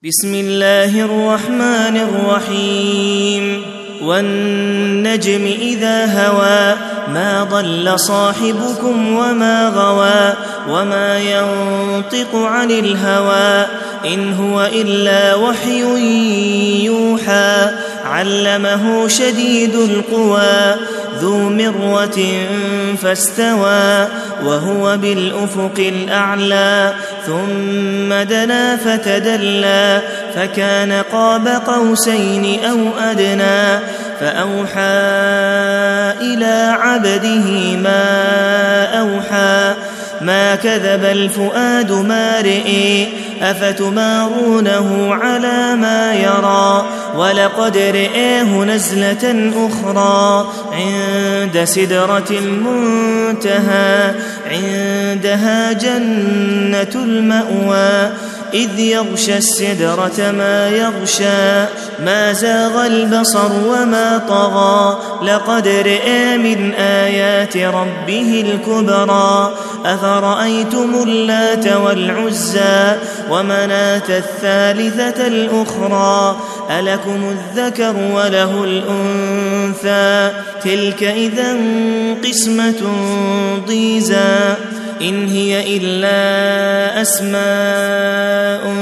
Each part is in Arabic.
بسم الله الرحمن الرحيم والنجم إذا هوى ما ضل صاحبكم وما غوى وما ينطق عن الهوى إن هو إلا وحي يوحى علمه شديد القوى ذو مرة فاستوى وهو بالأفق الأعلى ثم دنا فتدلى فكان قاب قوسين أو أدنى فأوحى إلى عبده ما أوحى ما كذب الفؤاد ما رئي أفتمارونه على ما يرى ولقد رئيه نزلة أخرى عند سدرة المنتهى عندها جنة المأوى إذ يغشى السدرة ما يغشى ما زاغ البصر وما طغى لقد رئي من آيات ربه الكبرى أفرأيتم اللات والعزى ومناة الثالثة الأخرى ألكم الذكر وله الأنثى تلك إذا قسمة ضيزى إن هي إلا أسماء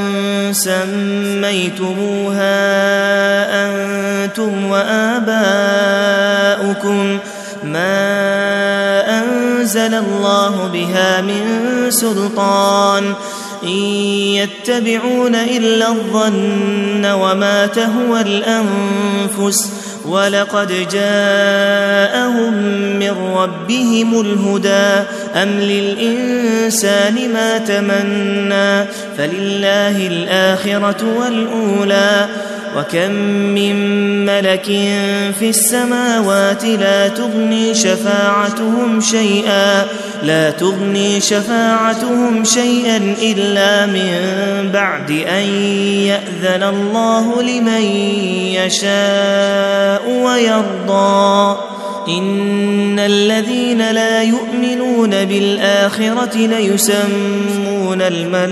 سميتموها أنتم وآباؤكم ما أنزل الله بها من سلطان إن يتبعون إلا الظن وما تهوى الأنفس ولقد جاءهم من ربهم الهدى أم للإنسان ما تمنى فلله الآخرة والأولى وكم من ملك في السماوات لا تغني شفاعتهم شيئا إلا من بعد أن يأذن الله لمن يشاء ويرضى إن الذين لا يؤمنون بالآخرة ليسمون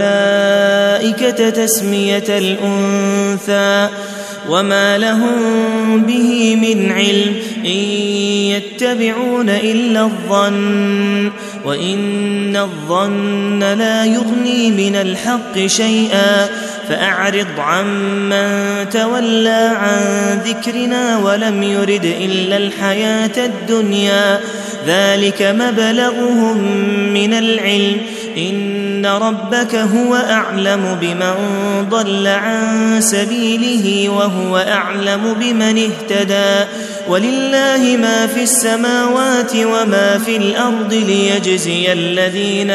الملائكة تسمية الأنثى وما لهم به من علم إن يتبعون إلا الظن وإن الظن لا يغني من الحق شيئا فأعرض عمن تولى عن ذكرنا ولم يرد إلا الحياة الدنيا ذلك مبلغهم من العلم إن ربك هو أعلم بمن ضل عن سبيله وهو أعلم بمن اهتدى ولله ما في السماوات وما في الأرض ليجزي الذين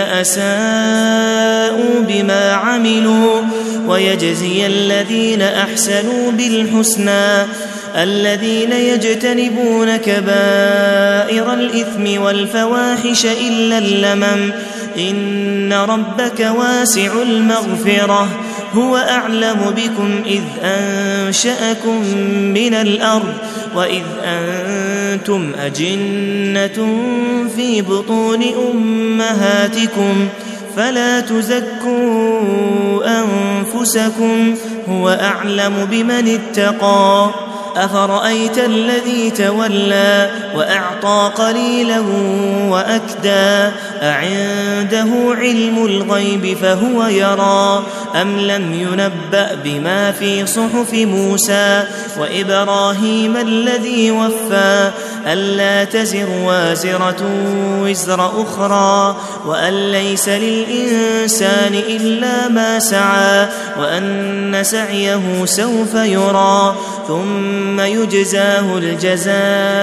أساءوا بما عملوا ويجزي الذين أحسنوا بالحسنى الذين يجتنبون كبائر الإثم والفواحش إلا اللمم إن ربك واسع المغفرة هو أعلم بكم إذ أنشأكم من الأرض وإذ أنتم أجنة في بطون أمهاتكم فلا تزكوا أنفسكم هو أعلم بمن اتقى أفرأيت الذي تولى وأعطى قليلا وأكدى أعنده علم الغيب فهو يرى أم لم ينبأ بما في صحف موسى وإبراهيم الذي وفى ألا تزر وازرة وزر أخرى وأن ليس للإنسان إلا ما سعى وأن سعيه سوف يرى ثم يجزاه الجزاء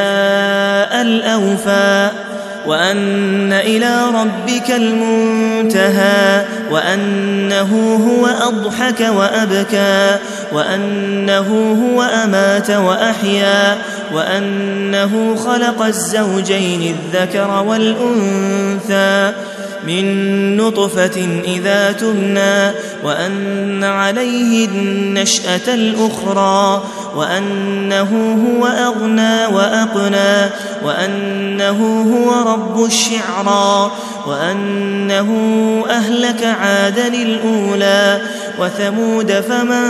الأوفى وأن إلى ربك المنتهى وأنه هو أضحك وأبكى وأنه هو أمات وأحيا وأنه خلق الزوجين الذكر والأنثى من نطفة إذا تمنى وأن عليه النشأة الأخرى وأنه هو أغنى وأقنى وأنه هو رب الشعرى وأنه أهلك عادا الأولى وثمود فما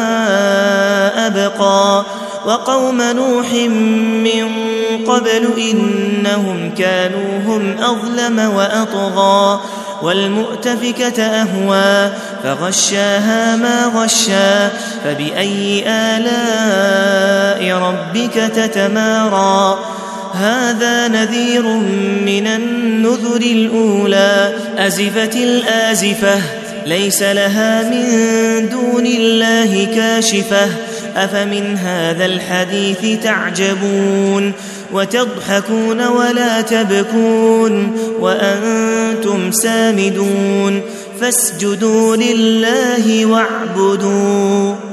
أبقى وقوم نوح من قبل إنهم كانوا هم أظلم وأطغى والمؤتفكة أهوى فغشاها ما غشى فبأي آلاء ربك تتمارى هذا نذير من النذر الأولى أزفت الآزفة ليس لها من دون الله كاشفة أفمن هذا الحديث تعجبون وتضحكون ولا تبكون وأنتم سامدون فاسجدوا لله واعبدوا